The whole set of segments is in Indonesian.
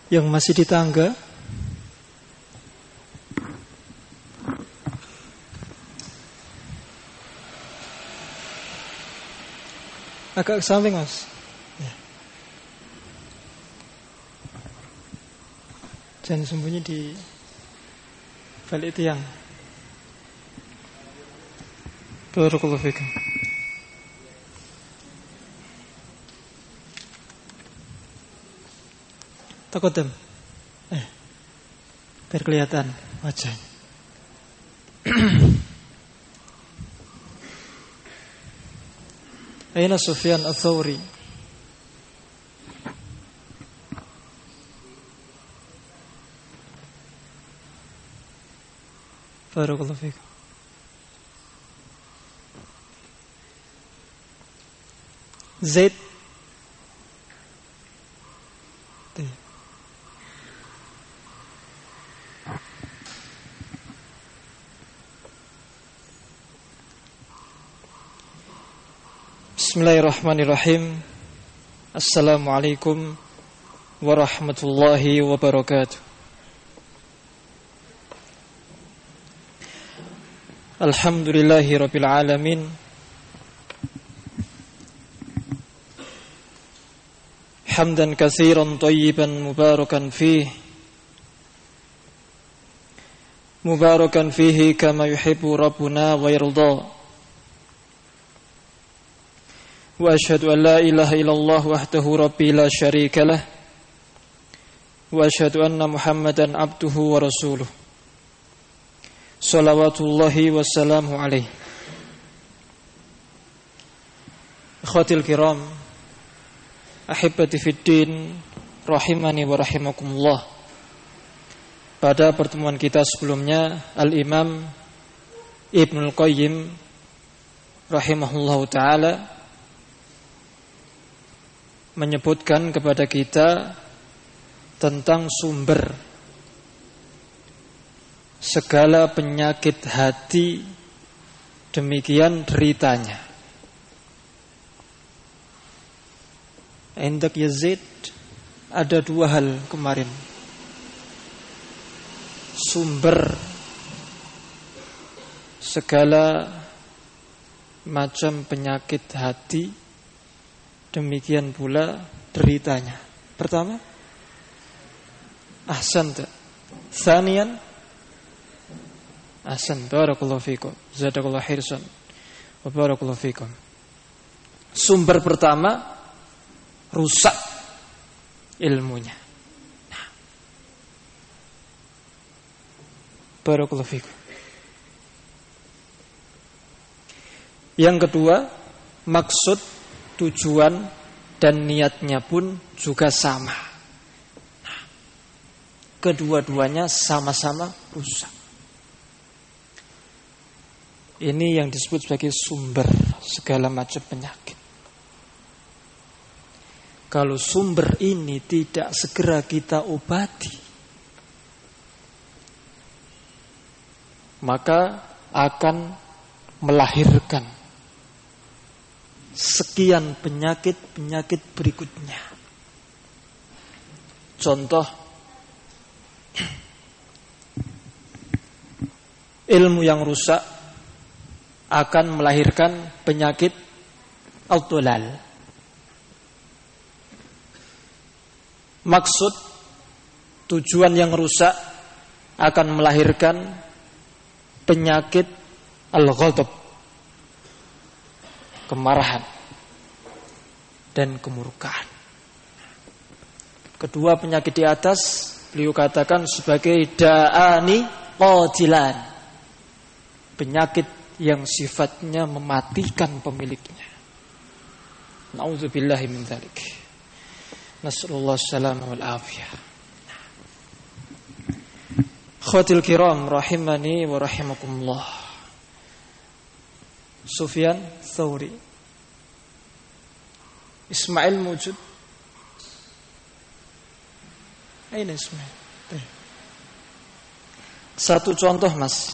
Yang masih di tangga, agak ke samping mas ya. Jangan sembunyi di balik tiang. Barakallahu fikum. Taqaddam. Biar kelihatan wajahnya. Aina Sufyan Ats-Tsauri? Barakallahu fikum. Zaid. Bismillahirrahmanirrahim. Assalamualaikum warahmatullahi wabarakatuh. Alhamdulillahi rabbil alamin. Hamdan katsiran thayyiban mubarakan fihi. Mubarakan fihi kama yuhibbu rabbuna wa yarda. Wa asyhadu an la ilaha illallah wahdahu rabbi la syarika lah. Wa asyhadu anna Muhammadan abduhu wa rasuluh. Shalawatullahi wassalamu alaihi. Ikhwatil kiram, ahibbati fiddin, rahimani wa rahimakumullah. Pada pertemuan kita sebelumnya, Al-Imam Ibnul Qayyim rahimahullahu ta'ala menyebutkan kepada kita tentang sumber segala penyakit hati, demikian deritanya. Indak Yazid, ada dua hal kemarin. Sumber segala macam penyakit hati, demikian pula deritanya. Pertama, ahsanta. Tsaniyan, ahsan, barakallahu fikum, jazakallahu khairan wa barakallahu fikum. Sumber pertama, rusak ilmunya. Nah, barakallahu fikum. Yang kedua, maksud, tujuan dan niatnya pun juga sama. Nah, kedua-duanya sama-sama rusak. Ini yang disebut sebagai sumber segala macam penyakit. Kalau sumber ini tidak segera kita obati, maka akan melahirkan sekian penyakit-penyakit berikutnya. Contoh, ilmu yang rusak akan melahirkan penyakit al-dhalal. Maksud, tujuan yang rusak akan melahirkan penyakit al-ghadab, kemarahan dan kemurkaan. Kedua penyakit di atas beliau katakan sebagai da'ani qatilan, penyakit yang sifatnya mematikan pemiliknya. Nauzubillahi min dzalik. Nasallallahu alaihi wal afiyah. Khawatil kiram rahimani wa rahimakumullah. Sufyan Tsauri. Ismail mujud. Aina Ismail? Satu contoh mas.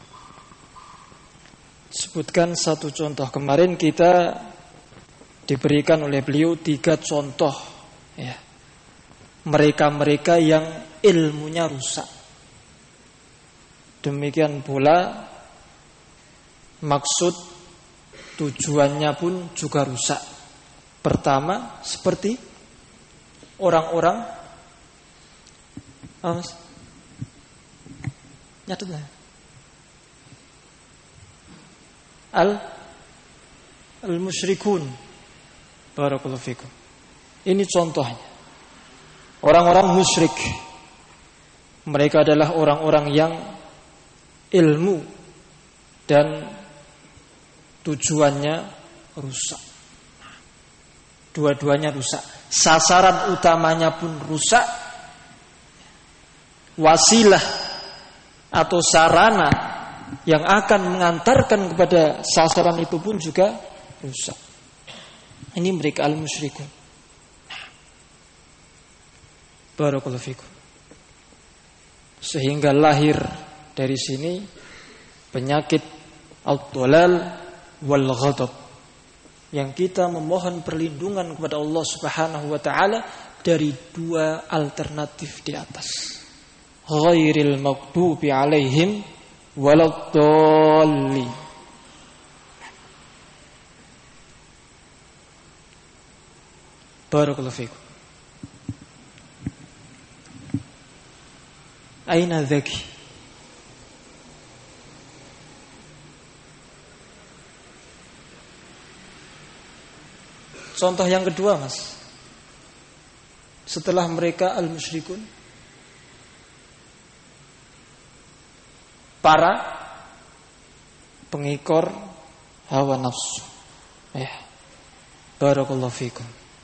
Sebutkan satu contoh. Kemarin kita diberikan oleh beliau 3 contoh ya, mereka-mereka yang ilmunya rusak. Demikian pula maksud tujuannya pun juga rusak. Pertama, seperti orang-orang nyatutlah al-musyrikun. Barakallahu fikum. Ini contohnya. Orang-orang musyrik, mereka adalah orang-orang yang ilmu dan tujuannya rusak. Dua-duanya rusak. Sasaran utamanya pun rusak. Wasilah atau sarana yang akan mengantarkan kepada sasaran itu pun juga rusak. Ini mereka al-musyrikun. Barakallahu fikum. Sehingga lahir dari sini penyakit al-dhalal wal ghadab, yang kita memohon perlindungan kepada Allah Subhanahu wa taala dari dua alternatif di atas. Ghairil maghdubi alaihim waladdallin. Barakallahu fikum. Aina Zaki? Contoh yang kedua, Mas. Setelah mereka al-musyrikun, para pengikor hawa nafsu. Barakallahu fikum.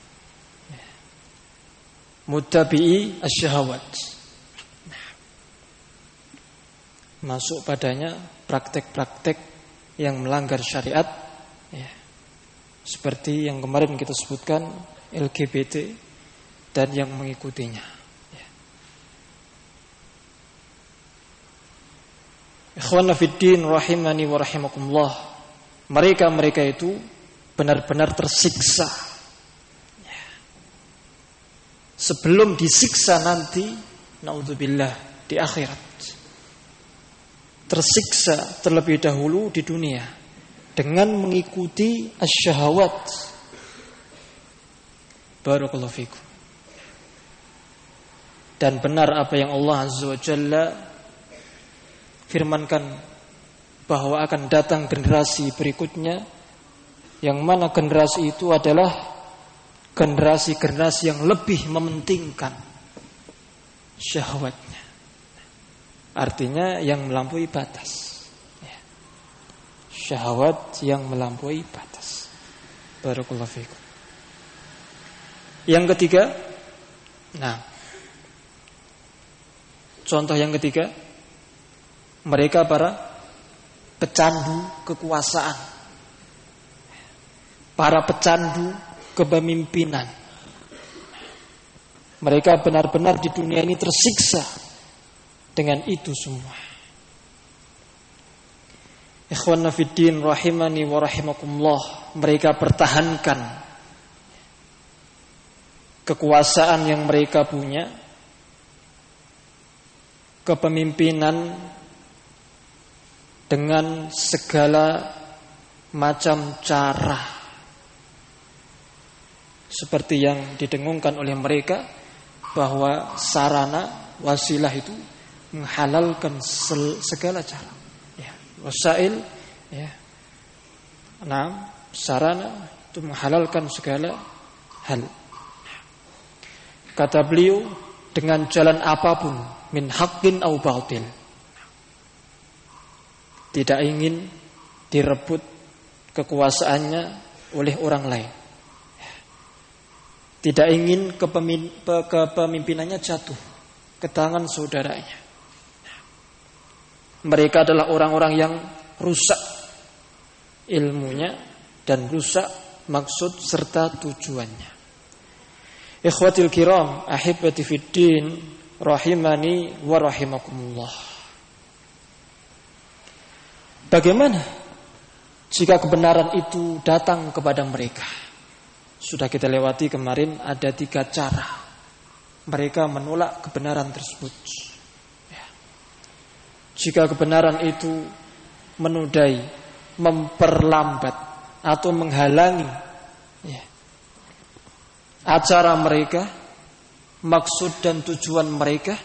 Muttabi'i asyahawat. Masuk padanya praktek-praktek yang melanggar syariat, seperti yang kemarin kita sebutkan LGBT dan yang mengikutinya. Ikhwana fiddin rahimani wa rahimakumullah. Mereka itu benar-benar tersiksa sebelum disiksa nanti, naudzubillah, di akhirat. Tersiksa terlebih dahulu di dunia dengan mengikuti asyahawat. Barakallahu fikum. Dan benar apa yang Allah Azza wa Jalla firmankan, bahwa akan datang generasi berikutnya, yang mana generasi itu adalah generasi yang lebih mementingkan syahwatnya. Artinya yang melampaui batas. Syahwat yang melampaui batas. Barakallahu fikum. Yang ketiga, contoh yang ketiga, mereka para pecandu kekuasaan, para pecandu kepemimpinan. Mereka benar-benar di dunia ini tersiksa dengan itu semua. Ikhwanna fiddin rahimani wa rahimakumullah. Mereka pertahankan kekuasaan yang mereka punya, kepemimpinan, dengan segala macam cara, seperti yang didengungkan oleh mereka, bahwa sarana wasilah itu menghalalkan segala cara, wasail, sarana itu menghalalkan segala hal. Kata beliau, dengan jalan apapun, min haqqin au batil, tidak ingin direbut kekuasaannya oleh orang lain, tidak ingin kepemimpinannya jatuh ke tangan saudaranya. Mereka adalah orang-orang yang rusak ilmunya dan rusak maksud serta tujuannya. Ikhwatil kiram, ahibati fiddin, rahimani wa rahimakumullah. Bagaimana jika kebenaran itu datang kepada mereka? Sudah kita lewati kemarin, ada 3 cara. mereka menolak kebenaran tersebut. Jika kebenaran itu menodai, memperlambat atau menghalangi acara mereka, maksud dan tujuan mereka,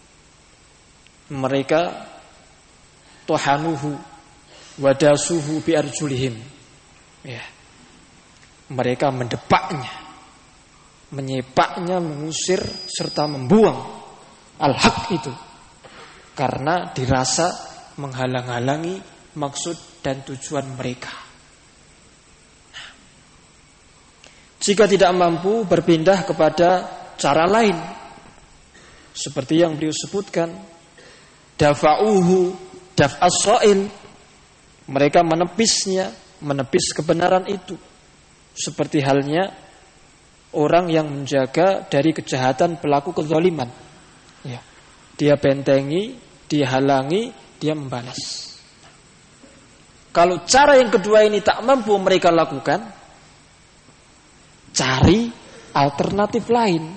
mereka tohanuhu wadasuhu biarjulihim. Mereka mendepaknya, menyepaknya, mengusir serta membuang al-haq itu karena dirasa menghalang-halangi maksud dan tujuan mereka. Jika tidak mampu, berpindah kepada cara lain seperti yang beliau sebutkan, dafa'uhu daf'as sha'il, mereka menepisnya, menepis kebenaran itu, seperti halnya orang yang menjaga dari kejahatan pelaku kezaliman. Dia bentengi, dia halangi, dia membalas. Kalau cara yang kedua ini tak mampu mereka lakukan, cari alternatif lain,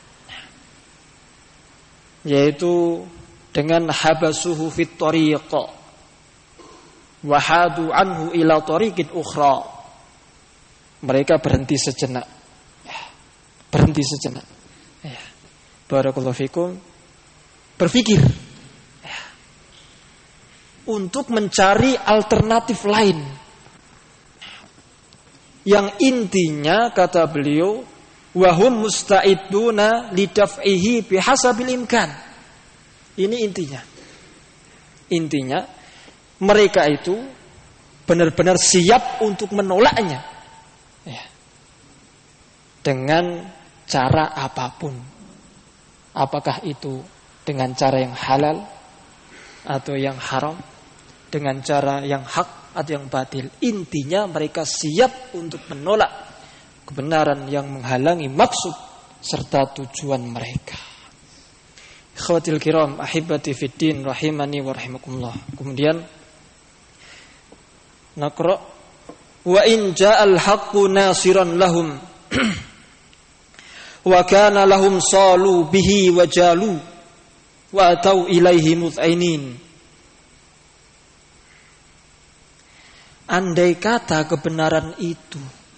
yaitu dengan habasuhu fit tariq wa hadu anhu ila tariqin ukhra. Mereka berhenti sejenak. Berhenti sejenak. Barakallahu fikum. Berpikir untuk mencari alternatif lain yang intinya, kata beliau, wahum musta'iduna lidaf'ihi bihasabil imkan. Ini intinya. Intinya mereka itu benar-benar siap untuk menolaknya dengan cara apapun. Apakah itu dengan cara yang halal atau yang haram, dengan cara yang hak atau yang batil. Intinya mereka siap untuk menolak kebenaran yang menghalangi maksud serta tujuan mereka. Ikhwatil kiram, ahibati fiddin, rahimani wa rahimakumullah. Kemudian naqra, wa in ja'al haqqu nasiran lahum wa kana lahum salu bihi wa jalu wa atau ilaihi mut'ainin. Andai kata kebenaran itu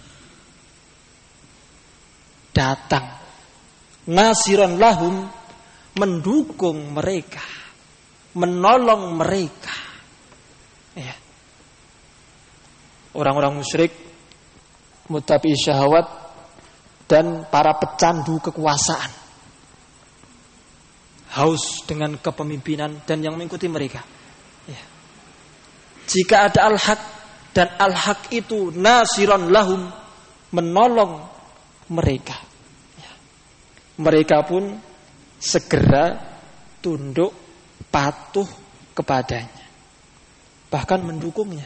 datang, nasiran lahum, mendukung mereka, menolong mereka, orang-orang musyrik, muttabi syahwat, dan para pecandu kekuasaan, haus dengan kepemimpinan dan yang mengikuti mereka. Jika ada al-haq dan al-haq itu nasiran lahum, menolong mereka, mereka pun segera tunduk patuh kepadanya, bahkan mendukungnya.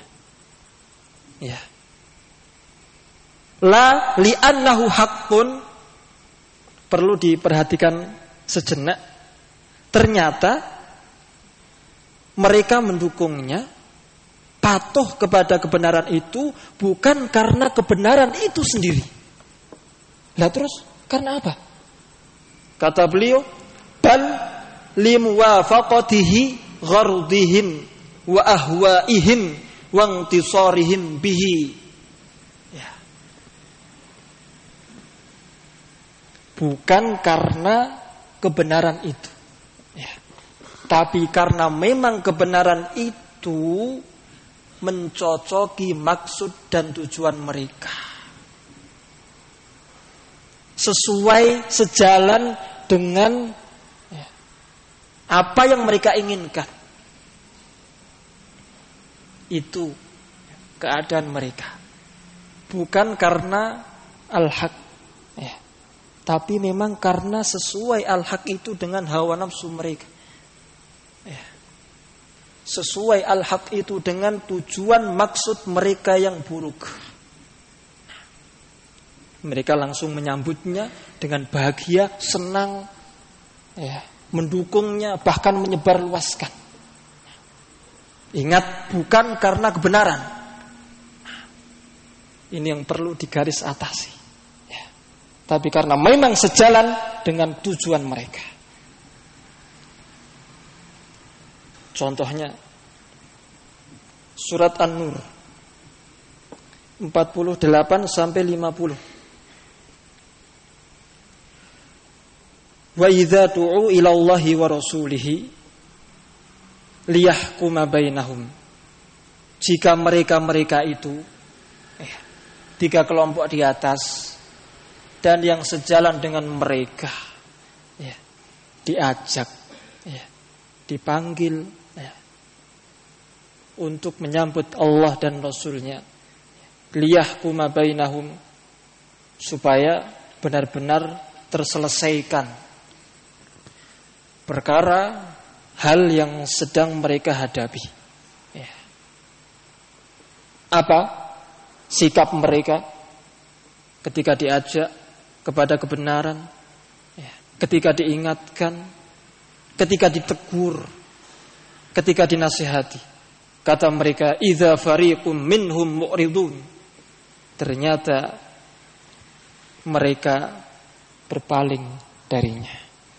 La li'annahu haqqun, perlu diperhatikan sejenak. Ternyata mereka mendukungnya, patuh kepada kebenaran itu bukan karena kebenaran itu sendiri. Lah terus karena apa? Kata beliau, bal limuwafaqatihi ghardihim wa ahwaihim wa intisarihim bihi. Bukan karena kebenaran itu, tapi karena memang kebenaran itu mencocoki maksud dan tujuan mereka, sesuai, sejalan dengan apa yang mereka inginkan. Itu keadaan mereka, bukan karena al-haq, tapi memang karena sesuai al-haq itu dengan hawa nafsu mereka, sesuai al-haq itu dengan tujuan maksud mereka yang buruk. Mereka langsung menyambutnya dengan bahagia, senang, mendukungnya, bahkan menyebarluaskan. Ingat, bukan karena kebenaran. Ini yang perlu digaris atasi. Tapi karena memang sejalan dengan tujuan mereka. Contohnya surat An-Nur 48 sampai 50. Wa idza du'u ila Allahi wa rasulihi liyahkuma bainahum. Jika mereka itu tiga kelompok di atas dan yang sejalan dengan mereka diajak, dipanggil untuk menyambut Allah dan Rasulnya, liyahkuma bainahum, supaya benar-benar terselesaikan perkara hal yang sedang mereka hadapi. Apa sikap mereka ketika diajak kepada kebenaran, ketika diingatkan, ketika ditegur, ketika dinasihati? Kata mereka, idza fariqum minhum mu'ridun. Ternyata mereka berpaling darinya.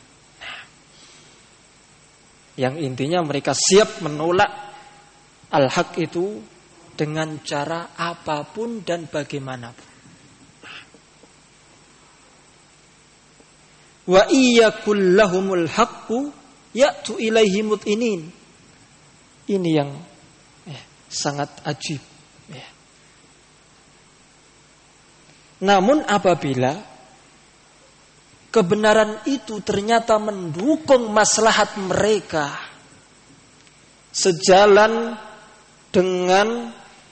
Yang intinya mereka siap menolak al-haq itu dengan cara apapun dan bagaimanapun. Wa iyakul lahumul haqqu ya'tu ilaihi mut'inin. Ini yang sangat ajib. Namun apabila kebenaran itu ternyata mendukung maslahat mereka, sejalan dengan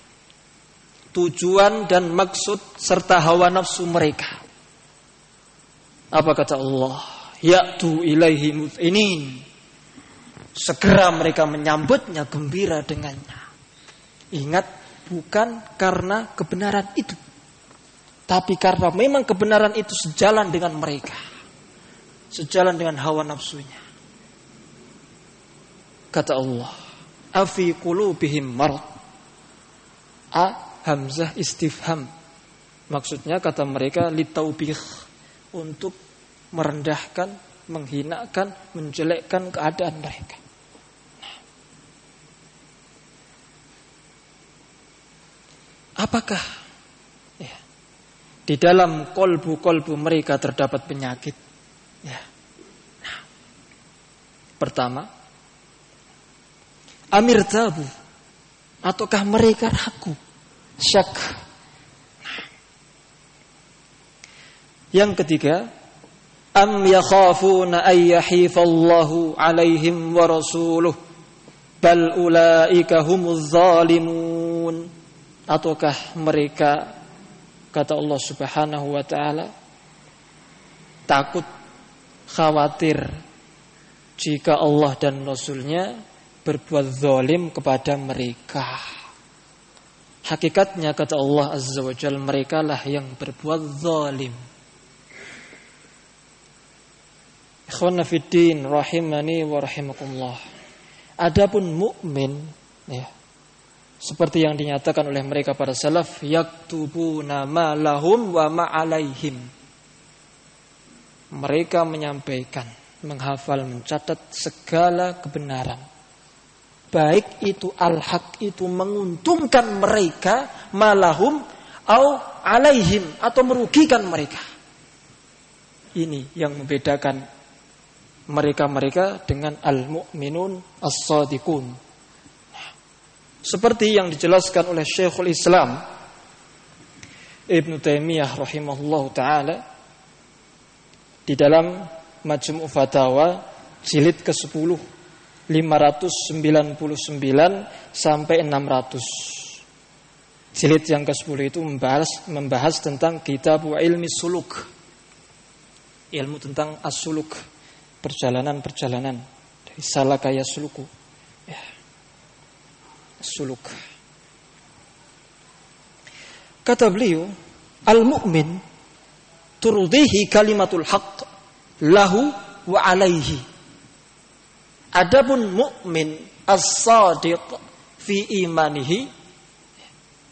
tujuan dan maksud serta hawa nafsu mereka, apa kata Allah? Ya'tu ilaihi mut'inin. Segera mereka menyambutnya, gembira dengannya. Ingat, bukan karena kebenaran itu, tapi karena memang kebenaran itu sejalan dengan mereka, sejalan dengan hawa nafsunya. Kata Allah, afi qulubihim marad. Hamzah istifham. Maksudnya kata mereka litaubih, untuk merendahkan, menghinakan, menjelekkan keadaan mereka. Apakah di dalam kolbu-kolbu mereka terdapat penyakit? Pertama, amir tabu, ataukah mereka ragu, syak? Yang ketiga, am yakhafuna ay yahifallahu alaihim wa rasuluh bal ulaika humuz zalimun. Ataukah mereka, kata Allah Subhanahu wa taala, takut, khawatir jika Allah dan Rasulnya berbuat zalim kepada mereka. Hakikatnya kata Allah Azza wa Jalla, mereka lah yang berbuat zalim. Ikhwana fiddin rahimani wa rahimakumullah. Adapun mukmin, seperti yang dinyatakan oleh mereka para salaf, yaktubuna ma lahum wa ma alaihim. Mereka menyampaikan, menghafal, mencatat segala kebenaran, baik itu al-haq itu menguntungkan mereka, malahum au alaihim, atau merugikan mereka. Ini yang membedakan mereka-mereka dengan al-mu'minun as-sadiqun. Seperti yang dijelaskan oleh Syekhul Islam Ibnu Taimiyah rahimahullahu taala di dalam Majmu' Fatawa jilid ke-10 599 sampai 600. Jilid yang ke-10 itu membahas tentang kitab ilmi suluk, ilmu tentang as-suluk, perjalanan-perjalanan dari salaka yasluku, suluk. Kata beliau, al-mu'min turdihi kalimatul haqq lahu wa alaihi. Adapun mukmin as-sadiq fi imanihi,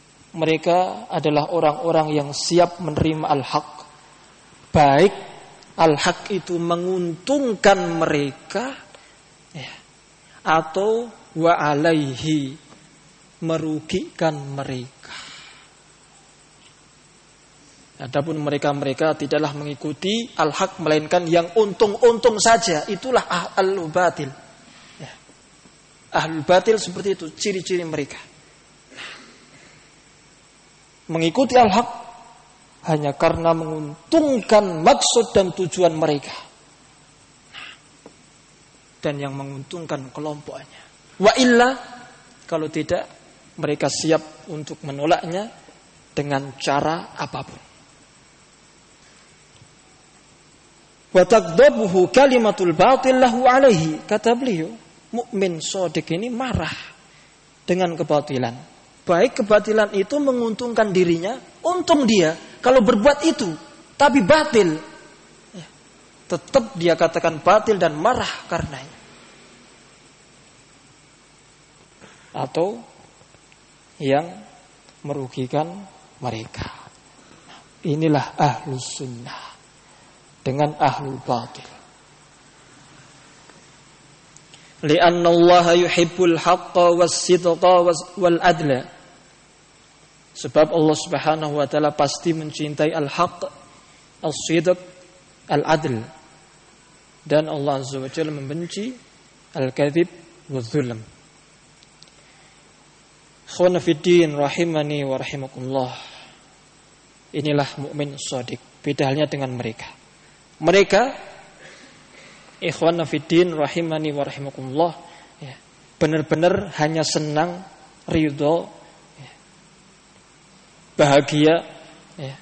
mereka adalah orang-orang yang siap menerima al-haq, baik al-haq itu menguntungkan mereka, ya, atau wa alaihi merugikan mereka. Adapun mereka tidaklah mengikuti al-haq melainkan yang untung-untung saja, itulah ahlul batil. Ya. Ahlul batil seperti itu ciri-ciri mereka. Mengikuti al-haq hanya karena menguntungkan maksud dan tujuan mereka. Dan yang menguntungkan kelompoknya. Wa illa, kalau tidak, mereka siap untuk menolaknya dengan cara apapun. Wa taqdabuhu kalimatul batil lahu alaihi. Kata beliau, mukmin shadiq ini marah dengan kebatilan. Baik kebatilan itu menguntungkan dirinya, untung dia kalau berbuat itu, tapi batil, ya, tetap dia katakan batil dan marah karenanya. Atau yang merugikan mereka. Inilah ahlus sunnah dengan ahlul batil. Lianna Allah yuhibbul haqqa was-sidqa wal adla. Sebab Allah Subhanahu wa taala pasti mencintai al-haq, as-sidq, al-adl. Dan Allah Azza wa Jalla membenci al-kadzib waz-zulm. Ikhwan fiddin rahimani wa rahimakumullah. Inilah mukmin shadiq. Beda halnya dengan mereka. Mereka ikhwan fiddin rahimani wa rahimakumullah, ya, benar-benar hanya senang, ridho, ya, bahagia, ya,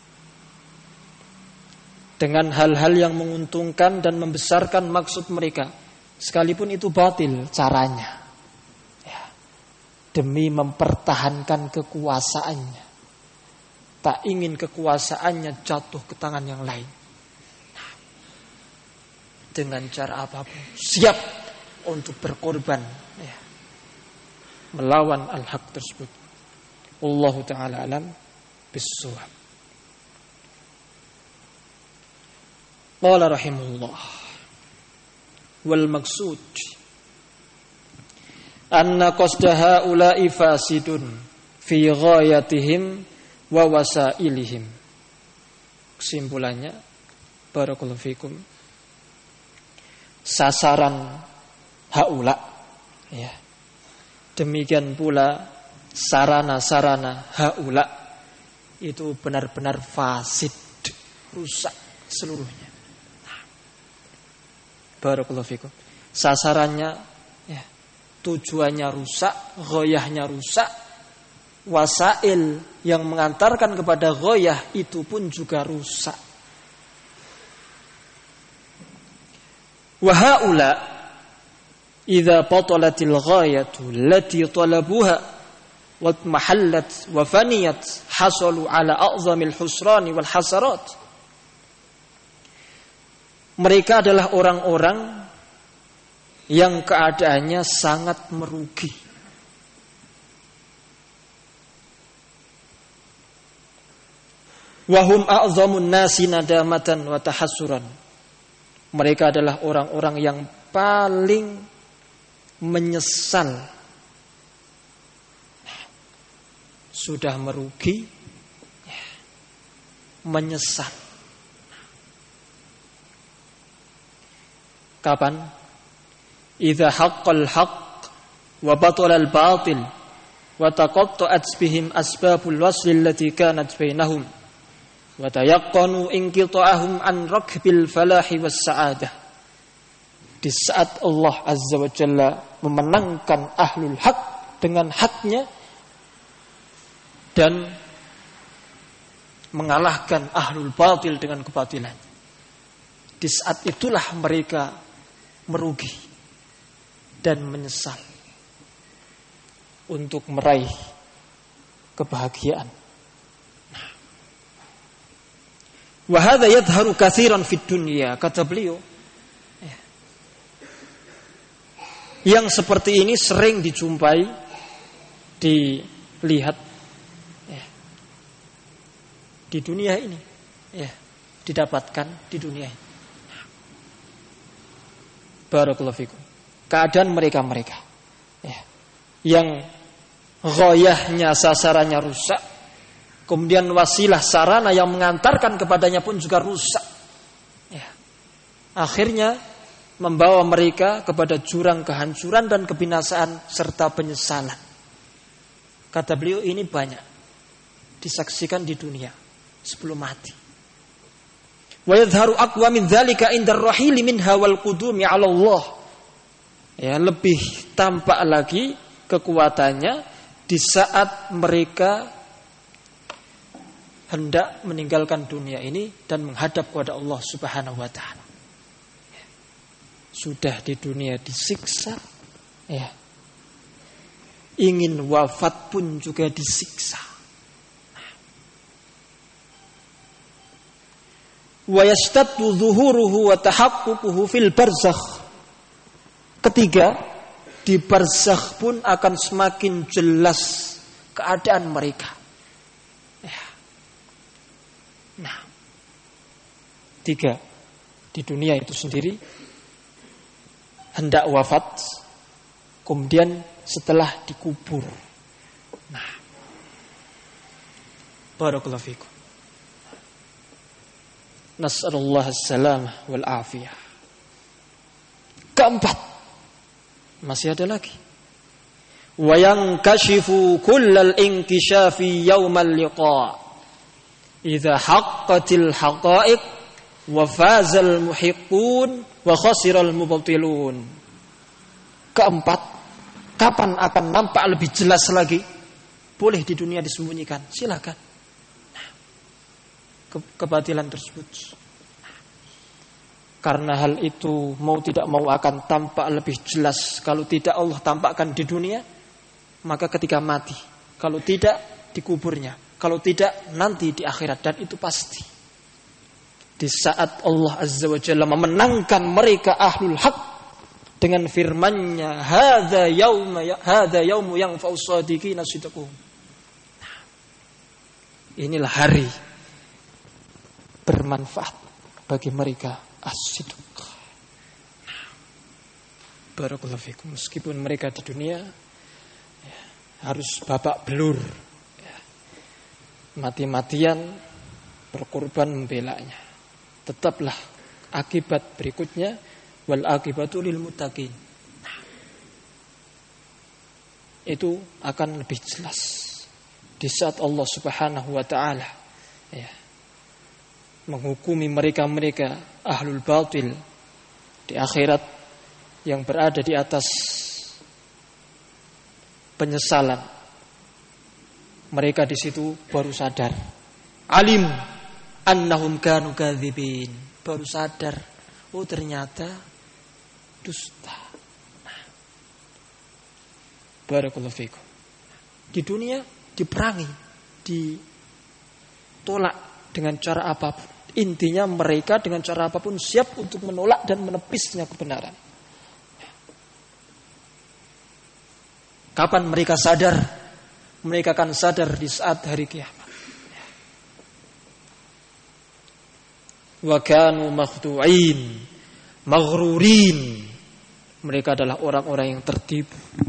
dengan hal-hal yang menguntungkan dan membesarkan maksud mereka, sekalipun itu batil caranya, ya, demi mempertahankan kekuasaannya. Tak ingin kekuasaannya jatuh ke tangan yang lain. Dengan cara apapun siap untuk berkorban, ya, melawan al-haq tersebut. Wallahu ta'ala alam bis-shawab. Qala rahimahullah, wal maksud anna qasda haula'i fasidun fi ghayatihim wa wasailihim. Kesimpulannya, barakallahu fikum, sasaran haula, ya, demikian pula sarana-sarana haula itu benar-benar fasid, rusak seluruhnya. Barakallahu fikum. Sasarannya, ya, tujuannya rusak, ghayahnya rusak, wasail yang mengantarkan kepada ghayah itu pun juga rusak. Wa haula idza batalatil ghayatu allati talabuha wa mahallat wa faniyat hasalu ala a'zamil husrani wal hasarat. Mereka adalah orang-orang yang keadaannya sangat merugi. Wa hum a'zamun nasi nadamatan wa tahassuran. Mereka adalah orang-orang yang paling menyesal. Sudah merugi, ya, menyesal. Kapan? Idza haqqal haqq wa batalal batil wa taqatta'at bihim asbabul wasl allati kanat bainahum. Wa tayaqqanu inqita'ahum an rakbil falahi was sa'adah. Di saat Allah Azza wa Jalla memenangkan ahlul haq dengan haknya dan mengalahkan ahlul batil dengan kebatilan, di saat itulah mereka merugi dan menyesal untuk meraih kebahagiaan. Wa hadza yadhharu katsiran fid dunya, kata beliau, yang seperti ini sering dijumpai, dilihat, ya, di dunia ini, ya, didapatkan di dunia ini. Barakallahu fikum. Keadaan mereka-mereka ya, yang ghayahnya, sasarannya rusak, kemudian wasilah sarana yang mengantarkan kepadanya pun juga rusak ya. Akhirnya membawa mereka kepada jurang kehancuran dan kebinasaan serta penyesalan. Kata beliau, ini banyak disaksikan di dunia sebelum mati. Wa yadhharu aqwa min dzalika indar rahili minha wal qudumi 'ala Allah. Ya, lebih tampak lagi kekuatannya di saat mereka hendak meninggalkan dunia ini dan menghadap kepada Allah Subhanahu wa taala. Sudah di dunia disiksa, ya. Ingin wafat pun juga disiksa. Wa yashtaddu dhuhuruhu wa tahaqququhu fil barzakh. Ketiga, di barzakh pun akan semakin jelas keadaan mereka. Ya. Nah, 3, di dunia itu sendiri hendak wafat, kemudian setelah dikubur. Nah, barakallahu fikum. Nas'alullah as-salamah wal afiyah. Keempat, masih ada lagi. Wa yankashifu kullal inkishafi yaumal liqa. Idza haqqatil haqa'iq wa fazal muhiqqun wa khasiral mubtilun. Keempat, kapan akan nampak lebih jelas lagi? Boleh di dunia disembunyikan, silakan. Kebatilan tersebut. Karena hal itu mau tidak mau akan tampak lebih jelas. Kalau tidak Allah tampakkan di dunia, maka ketika mati. Kalau tidak di kuburnya. Kalau tidak nanti di akhirat. Dan itu pasti. Di saat Allah Azza wa Jalla memenangkan mereka ahlul haq dengan firman-Nya, hadza yaumu yanfa'u shadiqina sidquhum. Inilah hari bermanfaat bagi mereka as-sidq. Barakallahu fikum. Meskipun mereka di dunia ya, harus babak belur ya, mati-matian berkorban membelanya, tetaplah akibat berikutnya wal akibatu lil muttaqin. Itu akan lebih jelas di saat Allah Subhanahu wa taala ya, menghukumi mereka-mereka ahlul batil di akhirat yang berada di atas penyesalan. Mereka di situ baru sadar. Alim annahum kanu kadzibin. Baru sadar, oh ternyata dusta. Barakallahu fikum. Di dunia diperangi, ditolak dengan cara apapun. Intinya mereka dengan cara apapun siap untuk menolak dan menepisnya kebenaran. Kapan mereka sadar? Mereka akan sadar di saat hari kiamat. Wa kanu makhdu'in, maghrurin. Mereka adalah orang-orang yang tertipu.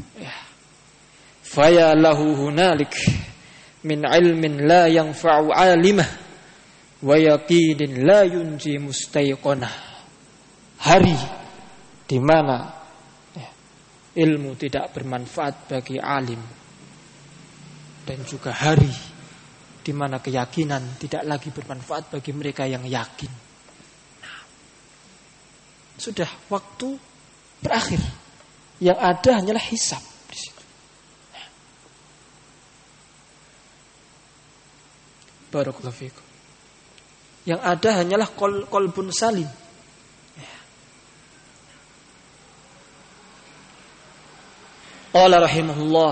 Faya lahu hunalik min ilmin la yanfa'u 'alimah wa yaqinin la yunji mustayqanah. Hari di mana ilmu tidak bermanfaat bagi alim, dan juga hari di mana keyakinan tidak lagi bermanfaat bagi mereka yang yakin. Sudah waktu berakhir, yang ada hanyalah hisab di situ. Barakallahu fikum. Yang ada hanyalah qalbun salim. Qala rahimahullah,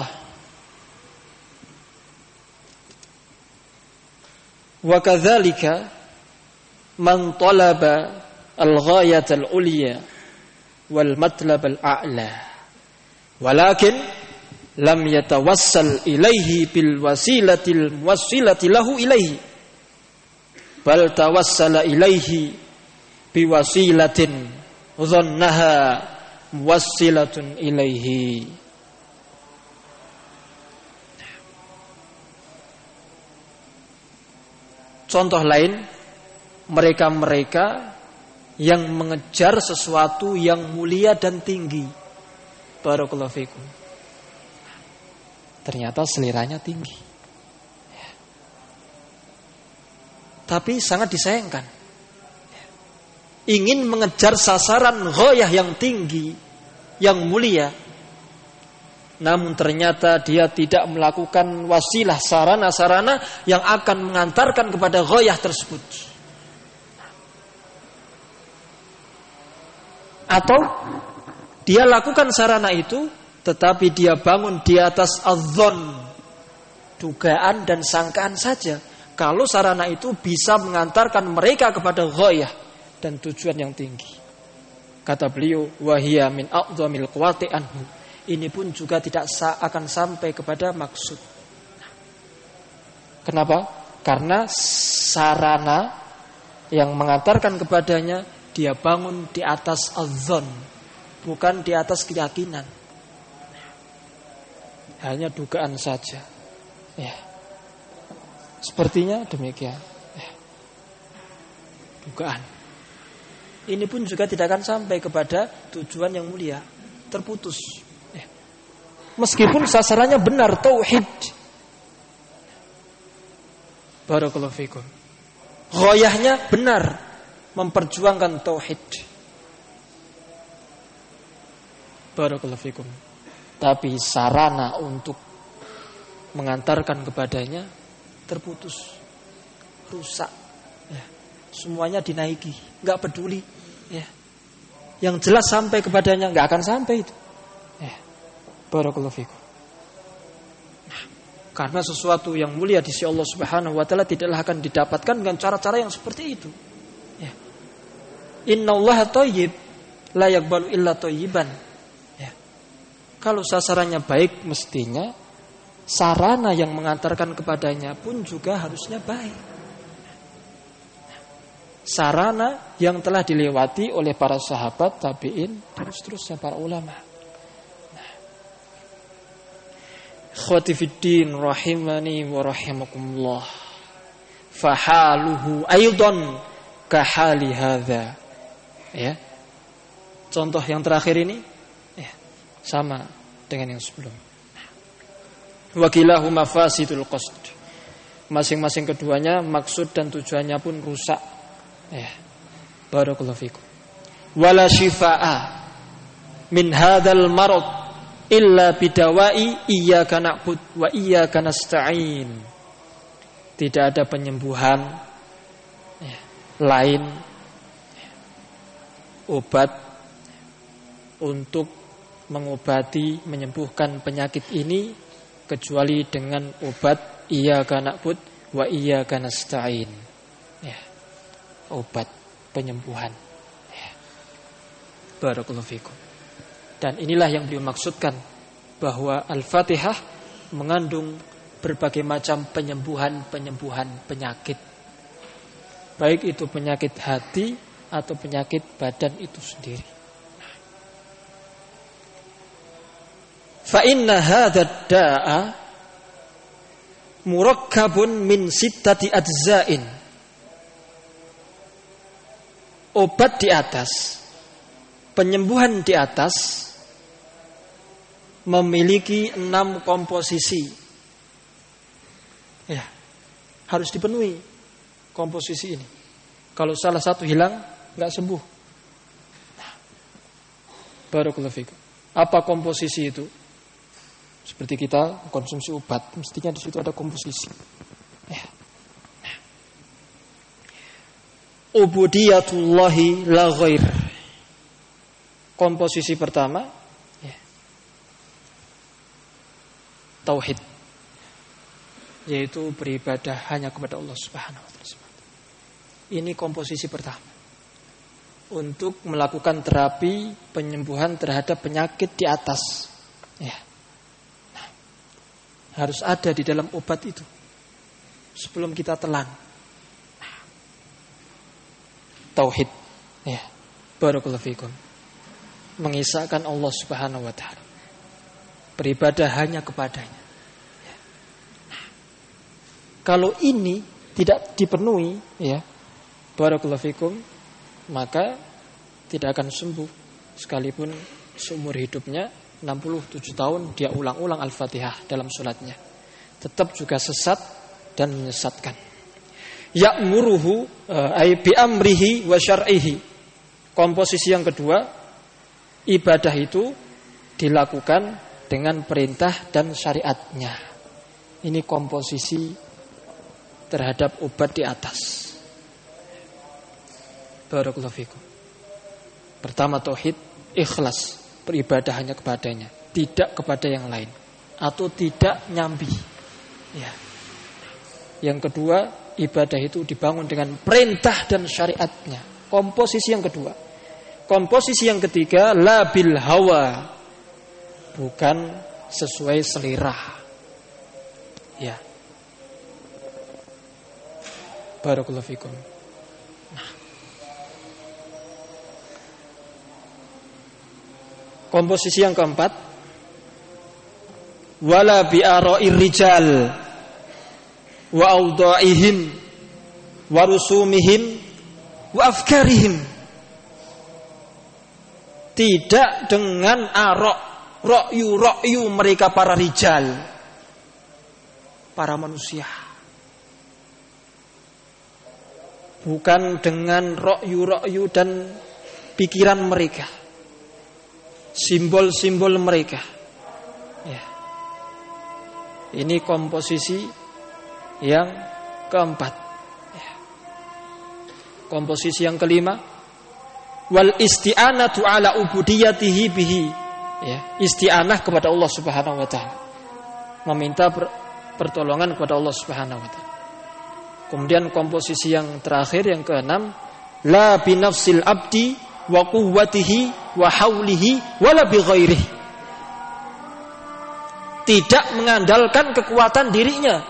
wa kadzalika man talaba al-ghayat al-ulya wal matlab al-a'la walakin lam yatawassal ilaihi bil wasilatil muwassilati lahu ilaihi bal tawassala ilaihi bi wasilatin dhannaha muwassilatun ilaihi. Contoh lain, mereka-mereka yang mengejar sesuatu yang mulia dan tinggi. Barakallahu fikum. Ternyata seliranya tinggi. Tapi sangat disayangkan. Ingin mengejar sasaran ghayah yang tinggi, yang mulia, namun ternyata dia tidak melakukan wasilah, sarana-sarana yang akan mengantarkan kepada ghayah tersebut. Atau dia lakukan sarana itu, tetapi dia bangun di atas adzon, dugaan dan sangkaan saja, kalau sarana itu bisa mengantarkan mereka kepada ghayah dan tujuan yang tinggi. Kata beliau, wahia min a'dhamil quwati anhu. Ini pun juga tidak akan sampai kepada maksud. Kenapa? Karena sarana yang mengantarkan kepadanya dia bangun di atas adzon, bukan di atas keyakinan. Hanya dugaan saja. Ya. Sepertinya demikian. Ya. Dugaan. Ini pun juga tidak akan sampai kepada tujuan yang mulia. Terputus. Ya. Meskipun sasarannya benar, tauhid. Barakallahu fikum. Ghayahnya benar, memperjuangkan tauhid. Barakallahu fikum. Tapi sarana untuk mengantarkan kepadanya terputus, rusak. Ya. Semuanya dinaiki, nggak peduli. Ya. Yang jelas sampai kepadanya nggak akan sampai itu. Ya. Barakallahu fikum. Karena sesuatu yang mulia di sisi Allah Subhanahu wa taala tidaklah akan didapatkan dengan cara-cara yang seperti itu. Ya. Innallaha thayyib la yaqbalu illa thayyiban. Ya. Kalau sasarannya baik, mestinya sarana yang mengantarkan kepadanya pun juga harusnya baik. Sarana yang telah dilewati oleh para sahabat, tabi'in, dan seterusnya para ulama. Ikhwati fiddin rahimani wa rahimakumullah. Fahaluhu aidan kahali hadza. Ya. Contoh yang terakhir ini ya, sama dengan yang sebelum. Wa kilahuma fasidul qasd. Masing-masing keduanya maksud dan tujuannya pun rusak. Ya. Barakallahu fikum. Wala shifaa min hadzal marad illa bidawai iyyaka na'bud wa iyyaka nasta'in. Tidak ada penyembuhan ya, lain ya, obat untuk mengobati, menyembuhkan penyakit ini kecuali dengan obat iyyaka na'bud wa iyyaka nasta'in. Ya. Obat penyembuhan. Ya. Barakallahu fikum. Dan inilah yang beliau maksudkan, bahwa Al-Fatihah mengandung berbagai macam penyembuhan penyakit. Baik itu penyakit hati atau penyakit badan itu sendiri. Fa inna hadzal da'a murakkabun min sittati ajza'in. Obat di atas, penyembuhan di atas memiliki 6 komposisi. Ya, harus dipenuhi komposisi ini. Kalau salah satu hilang, nggak sembuh. Nah, barakallahu fikum. Apa komposisi itu? Seperti kita konsumsi obat, mestinya di situ ada komposisi. Ya. Ubudiyatullahi la ghair. Komposisi pertama ya, tauhid, yaitu beribadah hanya kepada Allah Subhanahu wa taala. Ini komposisi pertama untuk melakukan terapi penyembuhan terhadap penyakit di atas. Ya. Nah, harus ada di dalam obat itu sebelum kita telan. Tauhid, ya, barakallahu fikum. mengisahkan Allah Subhanahu wa taala. Beribadah hanya kepadanya. Kalau ini tidak dipenuhi, ya, barakallahu fikum, maka tidak akan sembuh sekalipun seumur hidupnya 67 tahun dia ulang-ulang Al-Fatihah dalam sholatnya, tetap juga sesat dan menyesatkan. Ya'muruhu ay bi amrihi wa syar'ihi. Komposisi yang kedua, ibadah itu dilakukan dengan perintah dan syariatnya. Ini komposisi terhadap obat di atas. Barakallahu fikum. Pertama tauhid, ikhlas, beribadah hanya kepadanya, tidak kepada yang lain, atau tidak nyambi. Ya. Yang kedua, ibadah itu dibangun dengan perintah dan syariatnya. Komposisi yang kedua. Komposisi yang ketiga, la bil hawa, bukan sesuai selera. Ya. Barakallahu fikum. Nah. Komposisi yang keempat, wala bi ara'ir rijal wa awda'ihim wa rusumihim wa afkarihim. Tidak dengan ra'yu mereka para rijal, para manusia. Bukan dengan ra'yu dan pikiran mereka, simbol-simbol mereka. Ya. Ini komposisi yang keempat. Ya. Komposisi yang kelima, wal isti'anatu ala ubudiyatihi bihi. Ya, isti'anah kepada Allah Subhanahu wa taala. Meminta pertolongan kepada Allah Subhanahu wa taala. Kemudian komposisi yang terakhir, yang keenam, la binafsil abdi wa quwwatihi wa haulihi wala bi ghairihi. Tidak mengandalkan kekuatan dirinya.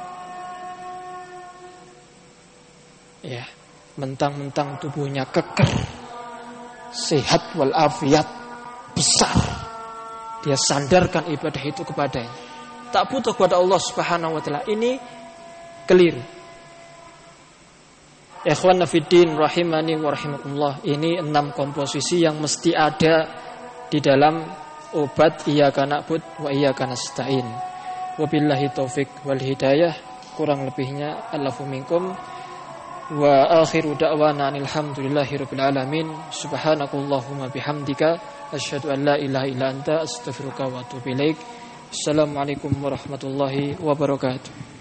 Ya, mentang-mentang tubuhnya kekar, sehat wal afiat, besar, dia sandarkan ibadah itu kepadanya. Tak butuh kepada Allah Subhanahu wa taala. Ini keliru. Ikhwan fiddin rahimani wa rahimakumullah. Ini 6 komposisi yang mesti ada di dalam obat iyyaka na'budu wa iyyaka nasta'in. Wabillahi taufik wal hidayah. Kurang lebihnya alafu minkum. Wa akhiru da'wana alhamdulillahirabbil alamin. Subhanakallahumma bihamdika asyhadu an la ilaha illa anta astaghfiruka wa atubu ilaik. Assalamualaikum warahmatullahi wabarakatuh.